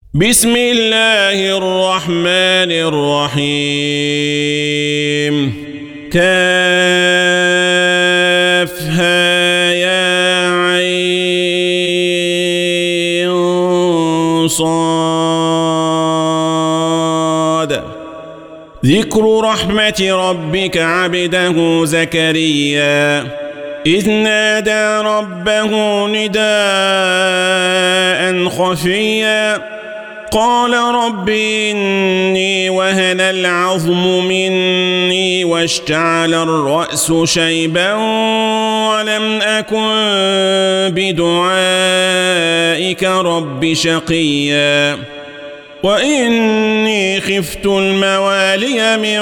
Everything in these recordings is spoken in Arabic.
بسم الله الرحمن الرحيم كافها يا عين صاد ذكر رحمة ربك عبده زكريا إذ نادى ربه نداء خفيا قال رب إني وهن العظم مني واشتعل الرأس شيبا ولم أكن بدعائك رب شقيا وإني خفت الموالي من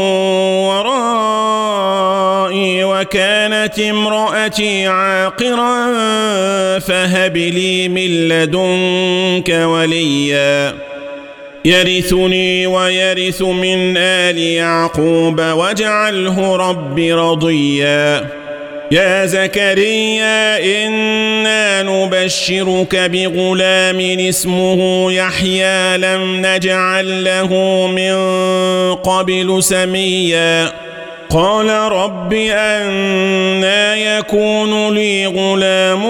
ورائي وكانت امرأتي عاقرا فهب لي من لدنك وليا يرثني ويرث من آل يعقوب واجعله رب رضيا يا زكريا إنا نبشرك بغلام اسمه يحيى لم نجعل له من قبل سميا قال رب أنى يكون لي غلام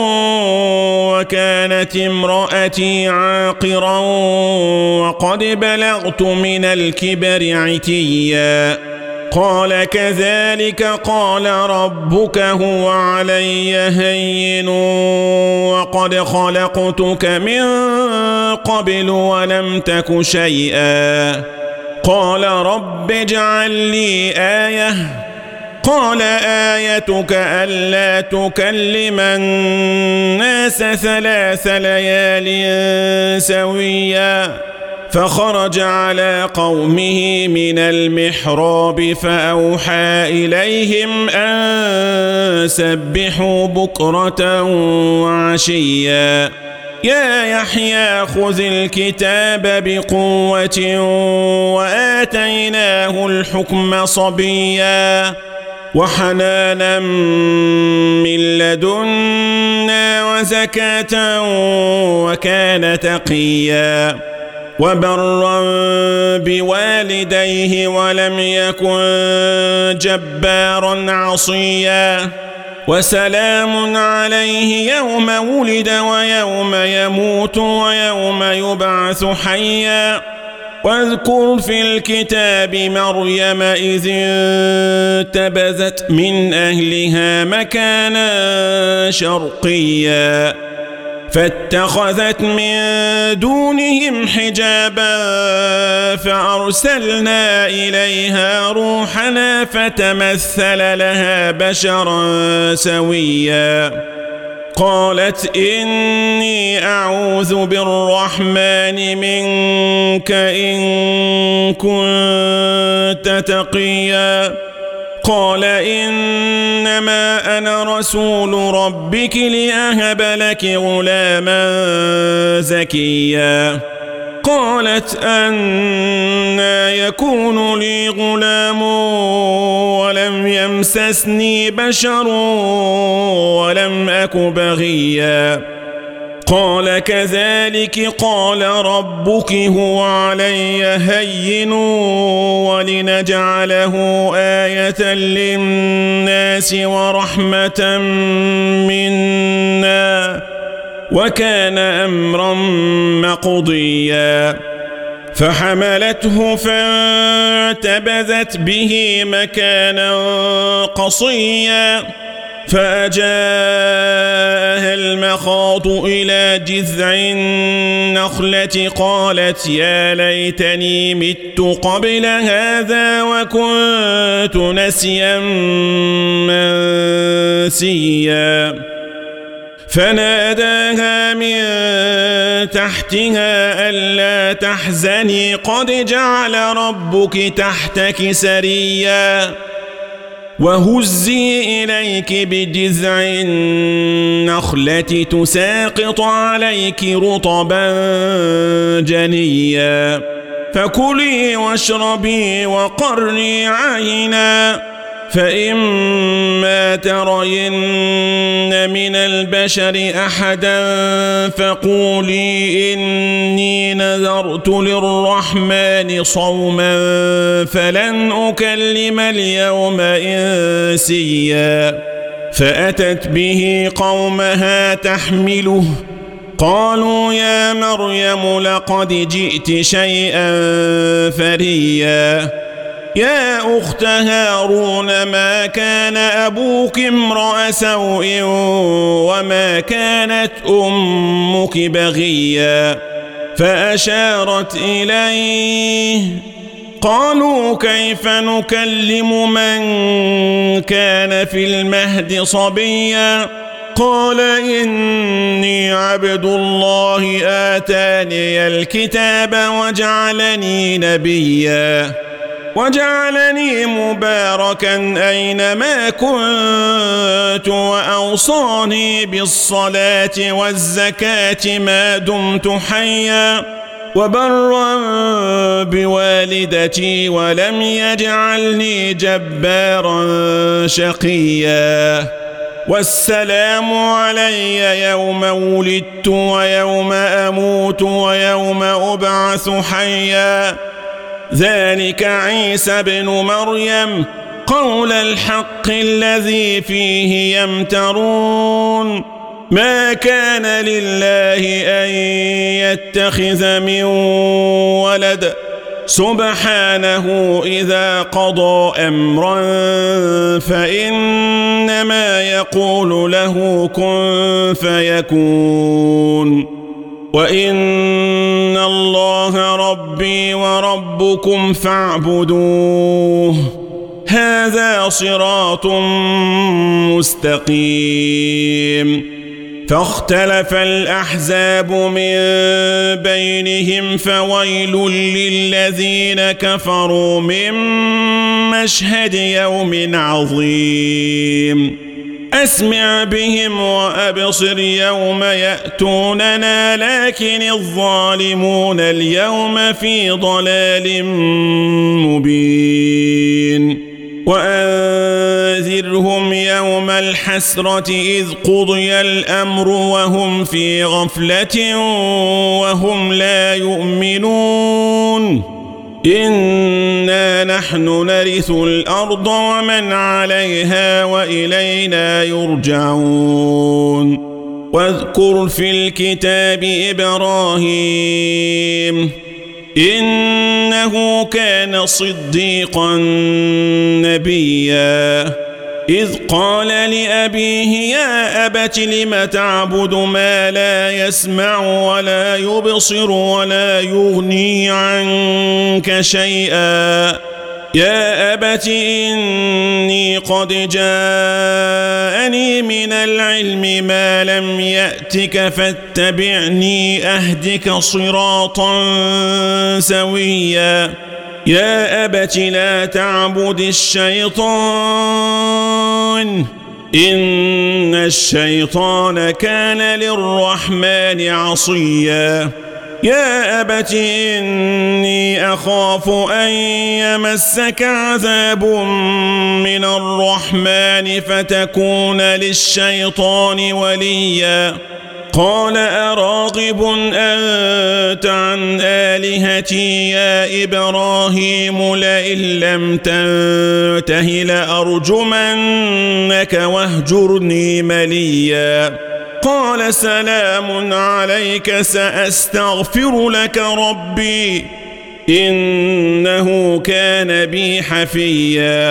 وكانت امرأتي عاقرا وقد بلغت من الكبر عتيا قال كذلك قال ربك هو علي هين وقد خلقتك من قبل ولم تك شيئا قال رب اجعل لي آية قال آيتك ألا تكلم الناس 3 ليال سويا فخرج على قومه من المحراب فأوحى إليهم أن سبحوا بكرة وعشيا يا يحيى خذ الكتاب بقوة وآتيناه الحكم صبيا وحنانا من لدنا وزكاة وكان تقيا وبرا بوالديه ولم يكن جبارا عصيا وسلام عليه يوم ولد ويوم يموت ويوم يبعث حيا واذكر في الكتاب مريم إذ انتبذت من أهلها مكانا شرقيا فاتخذت من دونهم حجابا فأرسلنا إليها روحنا فتمثل لها بشرا سويا قالت إني أعوذ بالرحمن منك إن كنت تقيا قال إنما أنا رسول ربك لأهب لك غلاما زكيا قالت أنى يكون لي غلام ولم يمسسني بشر ولم أك بغيا قال كذلك قال ربك هو علي هين ولنجعله آية للناس ورحمة منا وكان أمرا مقضيا فحملته فانتبذت به مكانا قصيا فأجاءها المخاض إلى جذع النخلة قالت يا ليتني مت قبل هذا وكنت نسيا منسيا فناداها من تحتها ألا تحزني قد جعل ربك تحتك سريا وهزي إليك بجذع النخلة تساقط عليك رطبا جنيا فكلي واشربي وقري عينا فإما ترين من البشر أحدا فقولي إني نذرت للرحمن صوما فلن أكلم اليوم إنسيا فأتت به قومها تحمله قالوا يا مريم لقد جئت شيئا فريا يا أخت هارون ما كان أبوك امرأ سوء وما كانت أمك بغيا فأشارت إليه قالوا كيف نكلم من كان في المهد صبيا قال إني عبد الله آتاني الكتاب وجعلني نبيا وجعلني مباركا أينما كنت وأوصاني بالصلاة والزكاة ما دمت حيا وبرا بوالدتي ولم يجعلني جبارا شقيا والسلام علي يوم ولدت ويوم أموت ويوم أبعث حيا ذلك عيسى بن مريم قول الحق الذي فيه يمترون ما كان لله أن يتخذ من ولد سبحانه إذا قضى أمرا فإنما يقول له كن فيكون وإن الله ربي وربكم فاعبدوه هذا صراط مستقيم فاختلف الأحزاب من بينهم فويل للذين كفروا من مشهد يوم عظيم أسمع بهم وأبصر يوم يأتوننا لكن الظالمون اليوم في ضلال مبين وأنذرهم يوم الحسرة إذ قضي الأمر وهم في غفلة وهم لا يؤمنون إنا نحن نرث الأرض ومن عليها وإلينا يرجعون واذكر في الكتاب إبراهيم إنه كان صديقا نبيا إذ قال لأبيه يا أبت لم تعبد ما لا يسمع ولا يبصر ولا يغني عنك شيئا يا أبت إني قد جاءني من العلم ما لم يأتك فاتبعني أهدك صراطا سويا يا أبت لا تعبد الشيطان إن الشيطان كان للرحمن عصيا يا أبت إني أخاف أن يمسك عذاب من الرحمن فتكون للشيطان وليا قال أراغب أنت عن آلهتي يا إبراهيم لئن لم تنته لأرجمنك واهجرني مليا قال سلام عليك سأستغفر لك ربي إنه كان بي حفيا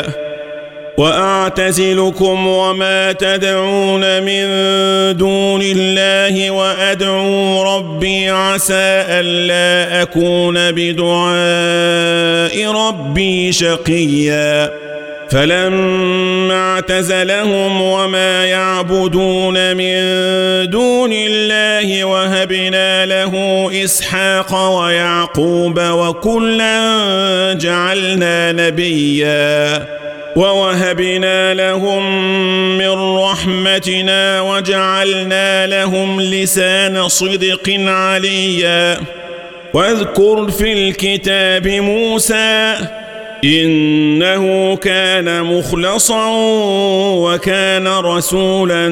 وأعتزلكم وما تدعون من دون الله وأدعو ربي عسى ألا أكون بدعاء ربي شقيا فلما اعتزلهم وما يعبدون من دون الله وهبنا له إسحاق ويعقوب وكلا جعلنا نبيا ووهبنا لهم من رحمتنا وجعلنا لهم لسان صدق عليا واذكر في الكتاب موسى إنه كان مخلصا وكان رسولا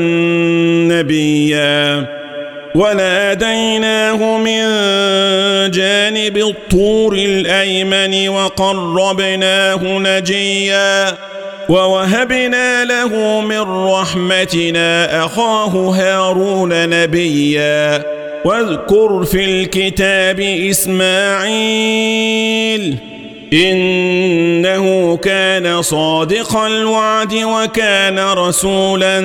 نبيا وناديناه من جانب الطور الأيمن وقربناه نجيا ووهبنا له من رحمتنا أخاه هارون نبيا واذكر في الكتاب إسماعيل إنه كان صادق الوعد وكان رسولا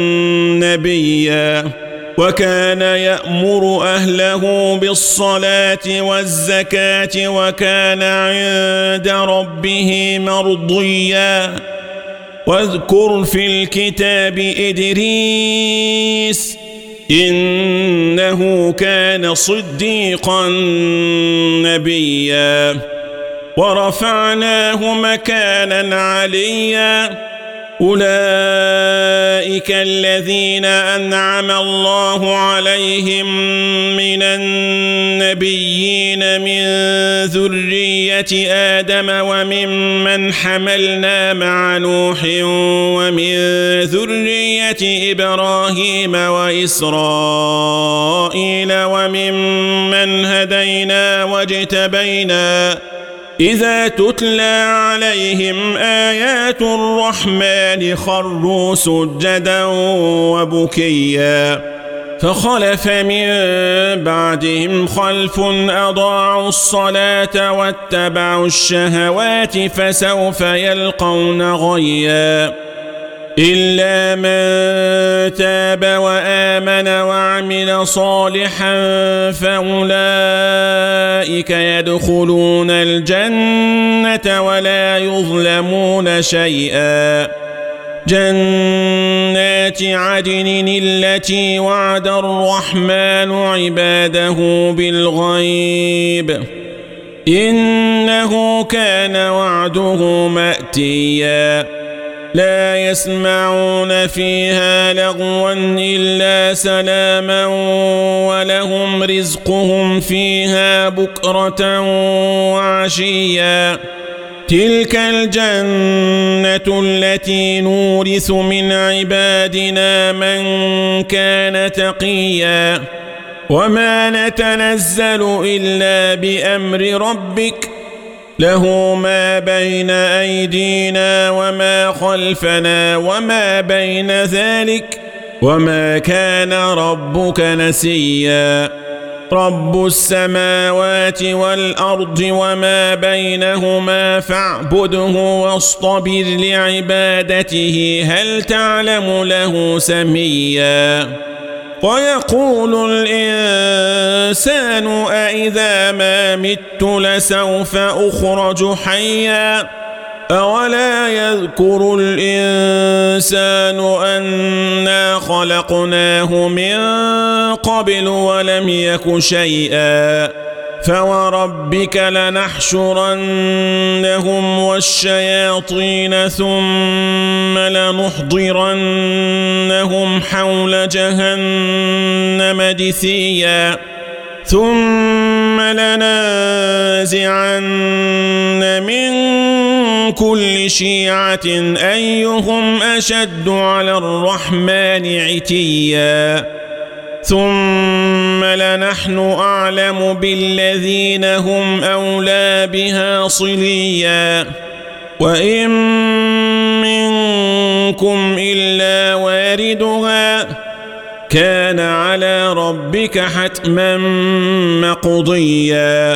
نبيا وكان يأمر أهله بالصلاة والزكاة وكان عند ربه مرضيا واذكر في الكتاب إدريس إنه كان صديقا نبيا ورفعناه مكانا عليا أولئك الذين أنعم الله عليهم من النبيين من ذرية آدم وممن حملنا مع نوح ومن ذرية إبراهيم وإسرائيل وممن هدينا واجتبينا إذا تتلى عليهم آيات الرحمن خروا سجدا وبكيا فخلف من بعدهم خلف أضاعوا الصلاة واتبعوا الشهوات فسوف يلقون غيا إلا من تاب وآمن وعمل صالحا فأولئك يدخلون الجنة ولا يظلمون شيئا جنات عدن التي وعد الرحمن عباده بالغيب إنه كان وعده مأتيا لا يسمعون فيها لغوا إلا سلاما ولهم رزقهم فيها بكرة وعشيا تلك الجنة التي نورث من عبادنا من كان تقيا وما نتنزل إلا بأمر ربك له ما بين أيدينا وما خلفنا وما بين ذلك وما كان ربك نسيا رب السماوات والأرض وما بينهما فاعبده واصطبر لعبادته هل تعلم له سميا ويقول الإنسان أإذا ما مت لسوف أخرج حيا أولا يذكر الإنسان أنا خلقناه من قبل ولم يك شيئا فوربك لنحشرنهم والشياطين ثم لنحضرنهم حول جهنم جثيا ثم لننزعن من كل شيعة أيهم أشد على الرحمن عتيا ثم لنحن أعلم بالذين هم أولى بها صليا وإن منكم إلا واردها كان على ربك حتما مقضيا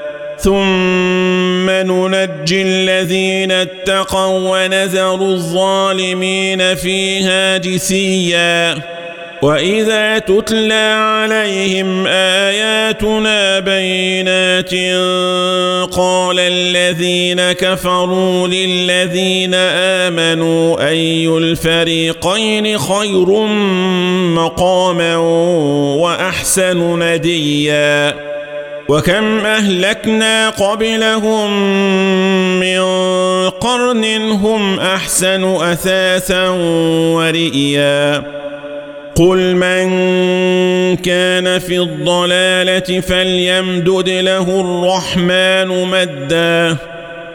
ثم ننجي الذين اتقوا ونذر الظالمين فيها جثيا وإذا تتلى عليهم آياتنا بينات قال الذين كفروا للذين آمنوا أي الفريقين خير مقاما وأحسن نديا وكم أهلكنا قبلهم من قرن هم أحسن أثاثا ورئيا قل من كان في الضلالة فليمدد له الرحمن مدا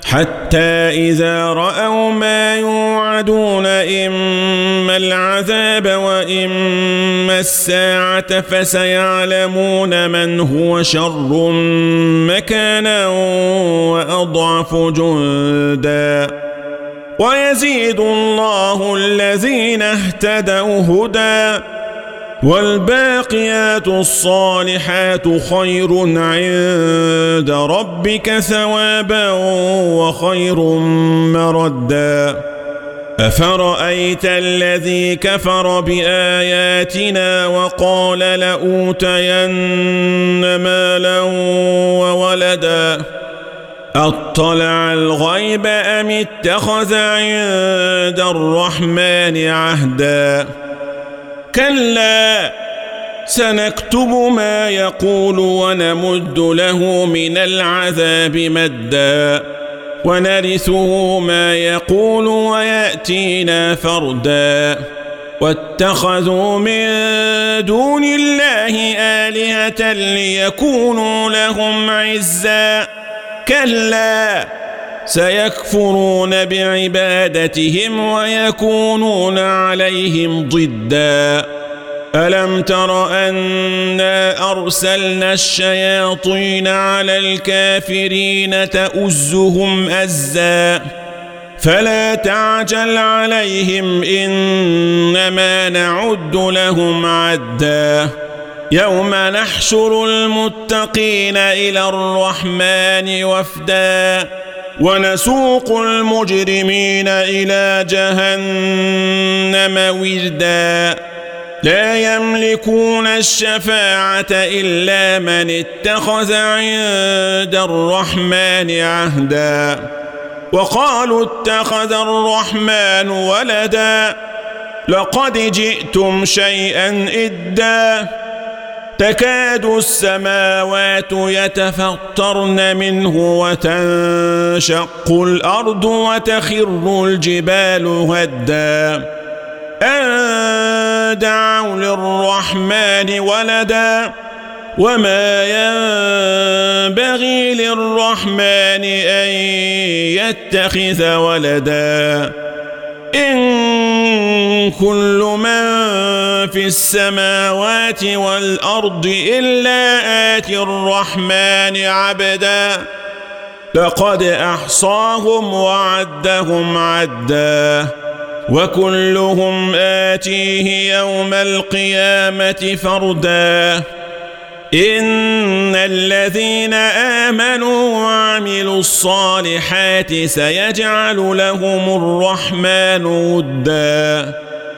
حتى إذا رأوا ما يوعدون إما العذاب وإما الساعة فسيعلمون من هو شر مكانا وأضعف جندا ويزيد الله الذين اهتدوا هدى والباقيات الصالحات خير عند ربك ثوابا وخير مردا أفرأيت الذي كفر بآياتنا وقال لأوتين مالا وولدا أطلع الغيب أم اتخذ عند الرحمن عهدا كلا سنكتب ما يقول ونمد له من العذاب مدا ونرثه ما يقول ويأتينا فردا واتخذوا من دون الله آلهة ليكونوا لهم عزا كلا سيكفرون بعبادتهم ويكونون عليهم ضدا ألم تر أنا أرسلنا الشياطين على الكافرين تؤزهم أزا فلا تعجل عليهم إنما نعد لهم عدا يوم نحشر المتقين إلى الرحمن وفدا ونسوق المجرمين إلى جهنم وردا لا يملكون الشفاعة إلا من اتخذ عند الرحمن عهدا وقالوا اتخذ الرحمن ولدا لقد جئتم شيئا إدا تكاد السماوات يتفطرن منه وتنشق الأرض وتخر الجبال هدا أن دعوا للرحمن ولدا وما ينبغي للرحمن أن يتخذ ولدا إن كل من في السماوات والأرض إلا آتي الرحمن عبدا لقد أحصاهم وعدهم عدا وكلهم آتيه يوم القيامة فردا إن الذين آمنوا وعملوا الصالحات سيجعل لهم الرحمن ودا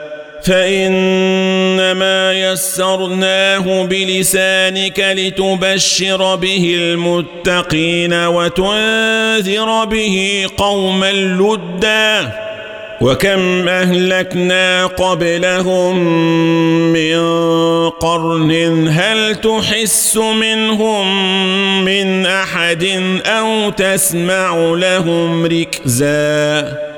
فإنما يسرناه بلسانك لتبشر به المتقين وتنذر به قوما لدا وكم أهلكنا قبلهم من قرن هل تحس منهم من أحد أو تسمع لهم ركزا